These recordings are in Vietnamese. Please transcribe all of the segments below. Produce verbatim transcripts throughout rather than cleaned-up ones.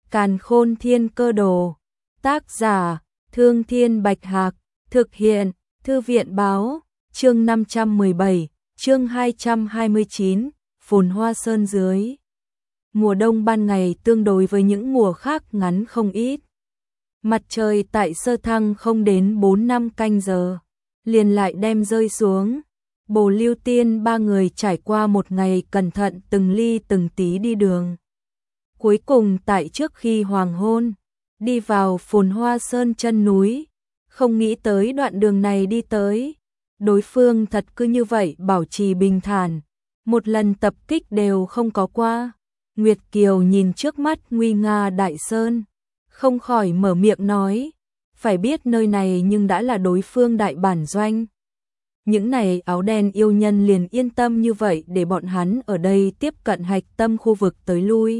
Càn Khôn Thiên Cơ Đồ. Tác giả: Thương Thiên Bạch Hạc. Thực hiện: Thư viện Báo. Chương năm trăm mười bảy, chương hai trăm hai mươi chín, Phồn Hoa Sơn dưới. Mùa đông ban ngày tương đối với những mùa khác ngắn không ít. Mặt trời tại Sơ Thăng không đến bốn năm canh giờ, liền lại đem rơi xuống. Bồ Lưu Tiên ba người trải qua một ngày cẩn thận từng ly từng tí đi đường. Cuối cùng tại trước khi hoàng hôn, đi vào Phồn Hoa Sơn chân núi. Không nghĩ tới đoạn đường này đi tới, đối phương thật cứ như vậy bảo trì bình thản, một lần tập kích đều không có qua. Nguyệt Kiều nhìn trước mắt nguy nga đại sơn, không khỏi mở miệng nói, phải biết nơi này nhưng đã là đối phương đại bản doanh. Những này áo đen yêu nhân liền yên tâm như vậy để bọn hắn ở đây tiếp cận hạch tâm khu vực tới lui.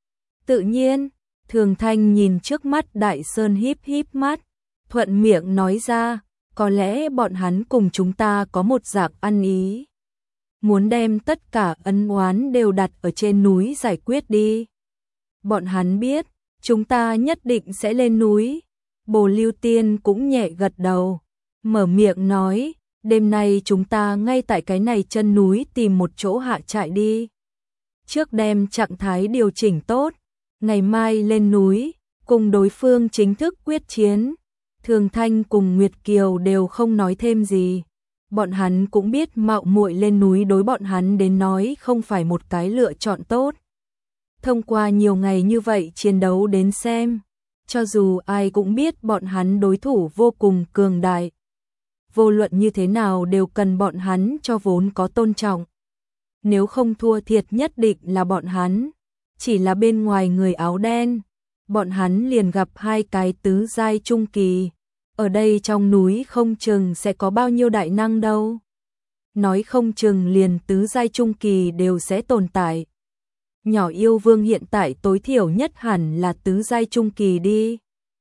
Tự nhiên, Thường Thanh nhìn trước mắt đại sơn híp híp mắt, thuận miệng nói ra, có lẽ bọn hắn cùng chúng ta có một dạng ăn ý. Muốn đem tất cả ân oán đều đặt ở trên núi giải quyết đi. Bọn hắn biết, chúng ta nhất định sẽ lên núi. Bồ Lưu Tiên cũng nhẹ gật đầu, mở miệng nói, đêm nay chúng ta ngay tại cái này chân núi tìm một chỗ hạ trại đi. Trước đem trạng thái điều chỉnh tốt, ngày mai lên núi, cùng đối phương chính thức quyết chiến. Thường Thanh cùng Nguyệt Kiều đều không nói thêm gì. Bọn hắn cũng biết mạo muội lên núi đối bọn hắn đến nói không phải một cái lựa chọn tốt. Thông qua nhiều ngày như vậy chiến đấu đến xem, cho dù ai cũng biết bọn hắn đối thủ vô cùng cường đại. Vô luận như thế nào đều cần bọn hắn cho vốn có tôn trọng. Nếu không thua thiệt nhất định là bọn hắn. Chỉ là bên ngoài người áo đen, bọn hắn liền gặp hai cái tứ giai trung kỳ. Ở đây trong núi không chừng sẽ có bao nhiêu đại năng đâu. Nói không chừng liền tứ giai trung kỳ đều sẽ tồn tại. Nhỏ yêu vương hiện tại tối thiểu nhất hẳn là tứ giai trung kỳ đi.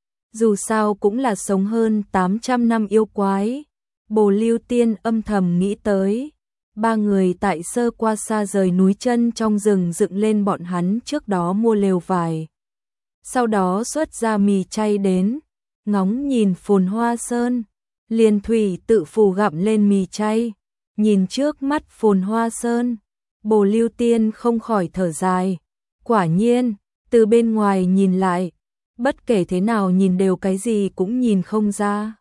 Dù sao cũng là sống hơn tám trăm năm yêu quái. Bồ Lưu Tiên âm thầm nghĩ tới. Ba người tại sơ qua xa rời núi chân trong rừng dựng lên bọn hắn trước đó mua lều vải. Sau đó xuất ra mì chay đến, ngóng nhìn Phồn Hoa Sơn, liền thủy tự phù gặm lên mì chay. Nhìn trước mắt Phồn Hoa Sơn, Bồ Lưu Tiên không khỏi thở dài. Quả nhiên, từ bên ngoài nhìn lại, bất kể thế nào nhìn đều cái gì cũng nhìn không ra.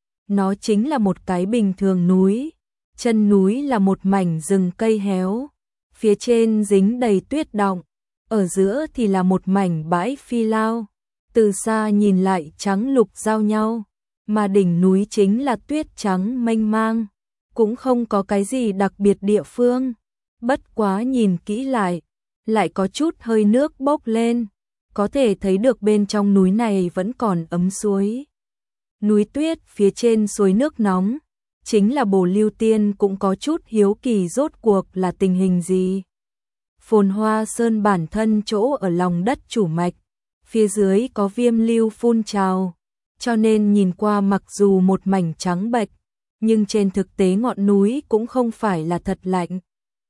Nó chính là một cái bình thường núi. Chân núi là một mảnh rừng cây héo, phía trên dính đầy tuyết đọng, ở giữa thì là một mảnh bãi phi lao, từ xa nhìn lại trắng lục giao nhau, mà đỉnh núi chính là tuyết trắng mênh mang, cũng không có cái gì đặc biệt địa phương, bất quá nhìn kỹ lại, lại có chút hơi nước bốc lên, có thể thấy được bên trong núi này vẫn còn ấm suối. Núi tuyết phía trên suối nước nóng, chính là Bồ Lưu Tiên cũng có chút hiếu kỳ rốt cuộc là tình hình gì. Phồn Hoa Sơn bản thân chỗ ở lòng đất chủ mạch, phía dưới có viêm lưu phun trào, cho nên nhìn qua mặc dù một mảnh trắng bệch, nhưng trên thực tế ngọn núi cũng không phải là thật lạnh.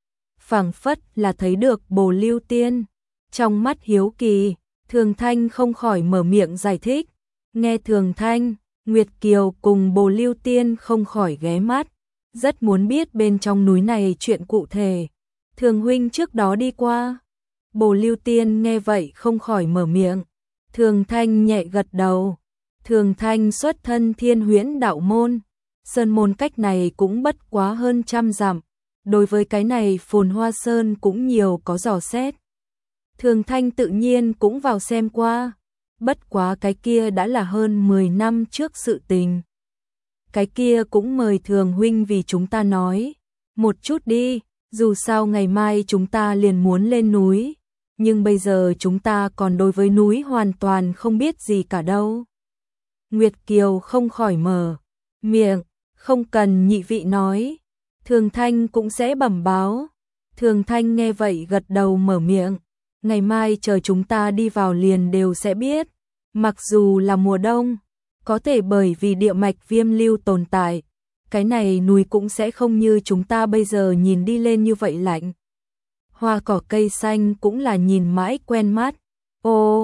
Phảng phất là thấy được Bồ Lưu Tiên, trong mắt hiếu kỳ, Thường Thanh không khỏi mở miệng giải thích. Nghe Thường Thanh, Nguyệt Kiều cùng Bồ Lưu Tiên không khỏi ghé mắt, rất muốn biết bên trong núi này chuyện cụ thể. Thường huynh trước đó đi qua. Bồ Lưu Tiên nghe vậy không khỏi mở miệng. Thường Thanh nhẹ gật đầu. Thường Thanh xuất thân Thiên Huyễn đạo môn, sơn môn cách này cũng bất quá hơn trăm dặm. Đối với cái này Phồn Hoa Sơn cũng nhiều có dò xét. Thường Thanh tự nhiên cũng vào xem qua. Bất quá cái kia đã là hơn mười năm trước sự tình. Cái kia cũng mời Thường huynh vì chúng ta nói một chút đi, dù sao ngày mai chúng ta liền muốn lên núi, nhưng bây giờ chúng ta còn đối với núi hoàn toàn không biết gì cả đâu. Nguyệt Kiều không khỏi mở miệng, không cần nhị vị nói, Thường Thanh cũng sẽ bẩm báo. Thường Thanh nghe vậy gật đầu mở miệng. Ngày mai chờ chúng ta đi vào liền đều sẽ biết. Mặc dù là mùa đông, có thể bởi vì địa mạch viêm lưu tồn tại, cái này núi cũng sẽ không như chúng ta bây giờ nhìn đi lên như vậy lạnh. Hoa cỏ cây xanh cũng là nhìn mãi quen mắt. Ô,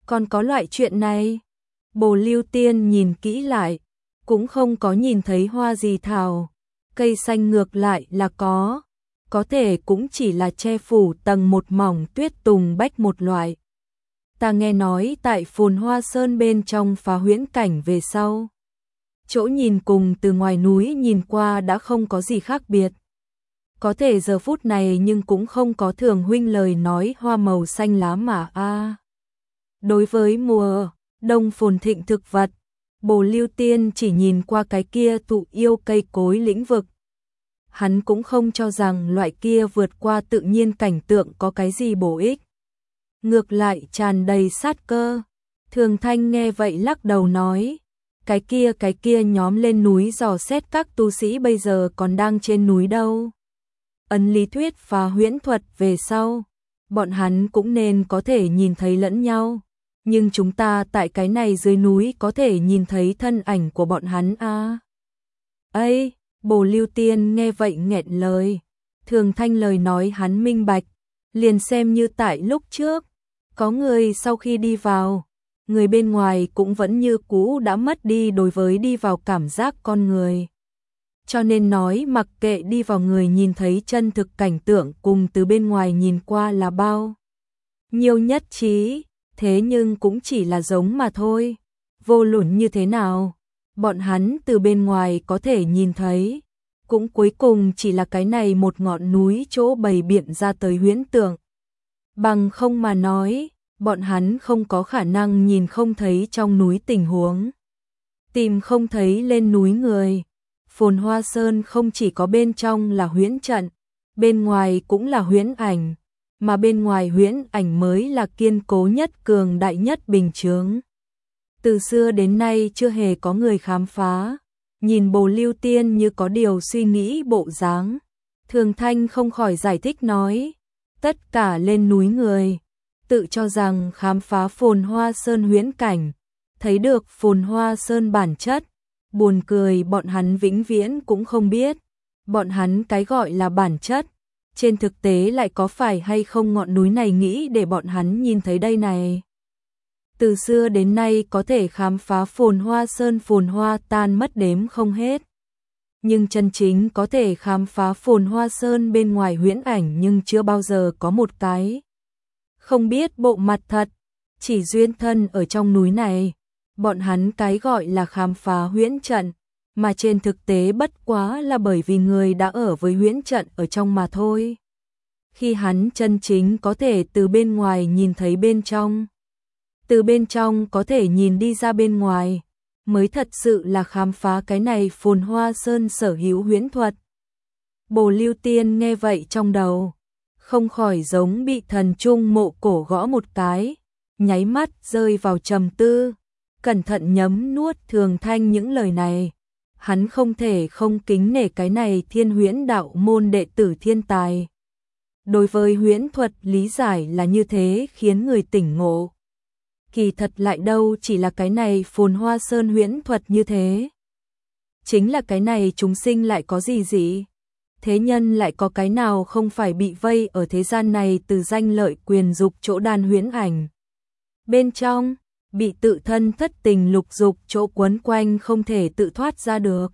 Còn có loại chuyện này? Bồ Lưu Tiên nhìn kỹ lại, cũng không có nhìn thấy hoa gì thảo, cây xanh ngược lại là có, có thể cũng chỉ là che phủ tầng một mỏng tuyết tùng bách một loại. Ta nghe nói tại Phồn Hoa Sơn bên trong phá huyễn cảnh về sau, chỗ nhìn cùng từ ngoài núi nhìn qua đã không có gì khác biệt. Có thể giờ phút này nhưng cũng không có Thường huynh lời nói hoa màu xanh lá mà a. À. Đối với mùa đông phồn thịnh thực vật, Bồ Lưu Tiên chỉ nhìn qua cái kia thụ yêu cây cối lĩnh vực. Hắn cũng không cho rằng loại kia vượt qua tự nhiên cảnh tượng có cái gì bổ ích. Ngược lại tràn đầy sát cơ. Thường Thanh nghe vậy lắc đầu nói, cái kia cái kia nhóm lên núi dò xét các tu sĩ bây giờ còn đang trên núi đâu. Ấn lý thuyết và huyễn thuật về sau, bọn hắn cũng nên có thể nhìn thấy lẫn nhau. Nhưng chúng ta tại cái này dưới núi có thể nhìn thấy thân ảnh của bọn hắn a. À. Ây, Bồ Lưu Tiên nghe vậy nghẹn lời. Thường Thanh lời nói hắn minh bạch, liền xem như tại lúc trước, có người sau khi đi vào, người bên ngoài cũng vẫn như cũ đã mất đi đối với đi vào cảm giác con người. Cho nên nói mặc kệ đi vào người nhìn thấy chân thực cảnh tượng cùng từ bên ngoài nhìn qua là bao nhiêu nhất trí, thế nhưng cũng chỉ là giống mà thôi. Vô luận như thế nào, bọn hắn từ bên ngoài có thể nhìn thấy, cũng cuối cùng chỉ là cái này một ngọn núi chỗ bày biện ra tới huyễn tượng. Bằng không mà nói, bọn hắn không có khả năng nhìn không thấy trong núi tình huống, tìm không thấy lên núi người. Phồn Hoa Sơn không chỉ có bên trong là huyễn trận, bên ngoài cũng là huyễn ảnh, mà bên ngoài huyễn ảnh mới là kiên cố nhất cường đại nhất bình chướng. Từ xưa đến nay chưa hề có người khám phá. Nhìn Bồ Lưu Tiên như có điều suy nghĩ bộ dáng, Thường Thanh không khỏi giải thích nói, tất cả lên núi người, tự cho rằng khám phá Phồn Hoa Sơn huyễn cảnh, thấy được Phồn Hoa Sơn bản chất, buồn cười bọn hắn vĩnh viễn cũng không biết, bọn hắn cái gọi là bản chất, trên thực tế lại có phải hay không ngọn núi này nghĩ để bọn hắn nhìn thấy đây này. Từ xưa đến nay có thể khám phá Phồn Hoa Sơn phồn hoa tan mất đếm không hết. Nhưng chân chính có thể khám phá Phồn Hoa Sơn bên ngoài huyễn ảnh nhưng chưa bao giờ có một cái. Không biết bộ mặt thật, chỉ duyên thân ở trong núi này, bọn hắn cái gọi là khám phá huyễn trận, mà trên thực tế bất quá là bởi vì người đã ở với huyễn trận ở trong mà thôi. Khi hắn chân chính có thể từ bên ngoài nhìn thấy bên trong, từ bên trong có thể nhìn đi ra bên ngoài, mới thật sự là khám phá cái này Phồn Hoa Sơn sở hữu huyễn thuật. Bồ Lưu Tiên nghe vậy trong đầu, không khỏi giống bị thần trung mộ cổ gõ một cái, nháy mắt rơi vào trầm tư, cẩn thận nhấm nuốt Thường Thanh những lời này. Hắn không thể không kính nể cái này Thiên Huyễn đạo môn đệ tử thiên tài. Đối với huyễn thuật lý giải là như thế khiến người tỉnh ngộ. Kỳ thật lại đâu chỉ là cái này Phồn Hoa Sơn huyễn thuật như thế. Chính là cái này chúng sinh lại có gì gì. Thế nhân lại có cái nào không phải bị vây ở thế gian này từ danh lợi quyền dục chỗ đan huyễn ảnh. Bên trong, bị tự thân thất tình lục dục chỗ quấn quanh không thể tự thoát ra được.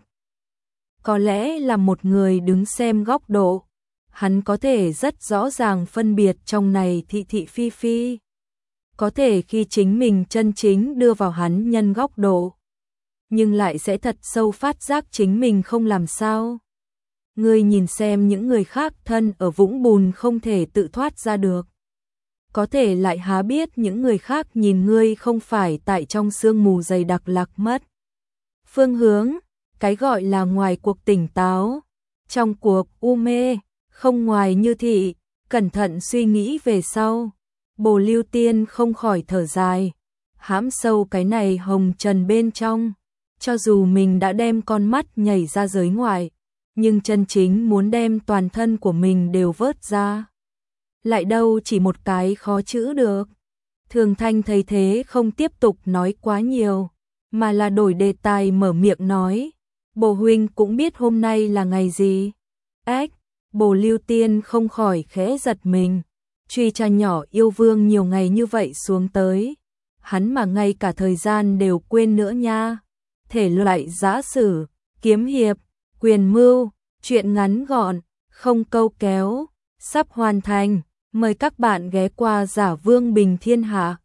Có lẽ là một người đứng xem góc độ, hắn có thể rất rõ ràng phân biệt trong này thị thị phi phi. Có thể khi chính mình chân chính đưa vào hắn nhân góc độ, nhưng lại sẽ thật sâu phát giác chính mình không làm sao. Ngươi nhìn xem những người khác thân ở vũng bùn không thể tự thoát ra được. Có thể lại há biết những người khác nhìn ngươi không phải tại trong sương mù dày đặc lạc mất phương hướng, cái gọi là ngoài cuộc tỉnh táo, trong cuộc u mê, không ngoài như thị, cẩn thận suy nghĩ về sau. Bồ Lưu Tiên không khỏi thở dài, hãm sâu cái này hồng trần bên trong, cho dù mình đã đem con mắt nhảy ra giới ngoài, nhưng chân chính muốn đem toàn thân của mình đều vớt ra. Lại đâu chỉ một cái khó chữ được. Thường Thanh thấy thế không tiếp tục nói quá nhiều, mà là đổi đề tài mở miệng nói, Bồ huynh cũng biết hôm nay là ngày gì. Ách, Bồ Lưu Tiên không khỏi khẽ giật mình, truy tra nhỏ yêu vương nhiều ngày như vậy xuống tới. hắn mà ngay cả thời gian đều quên nữa nha. Thể loại giã sử, kiếm hiệp, quyền mưu, truyện ngắn gọn, không câu kéo, sắp hoàn thành. Mời các bạn ghé qua Giả Vương Bình Thiên Hạ.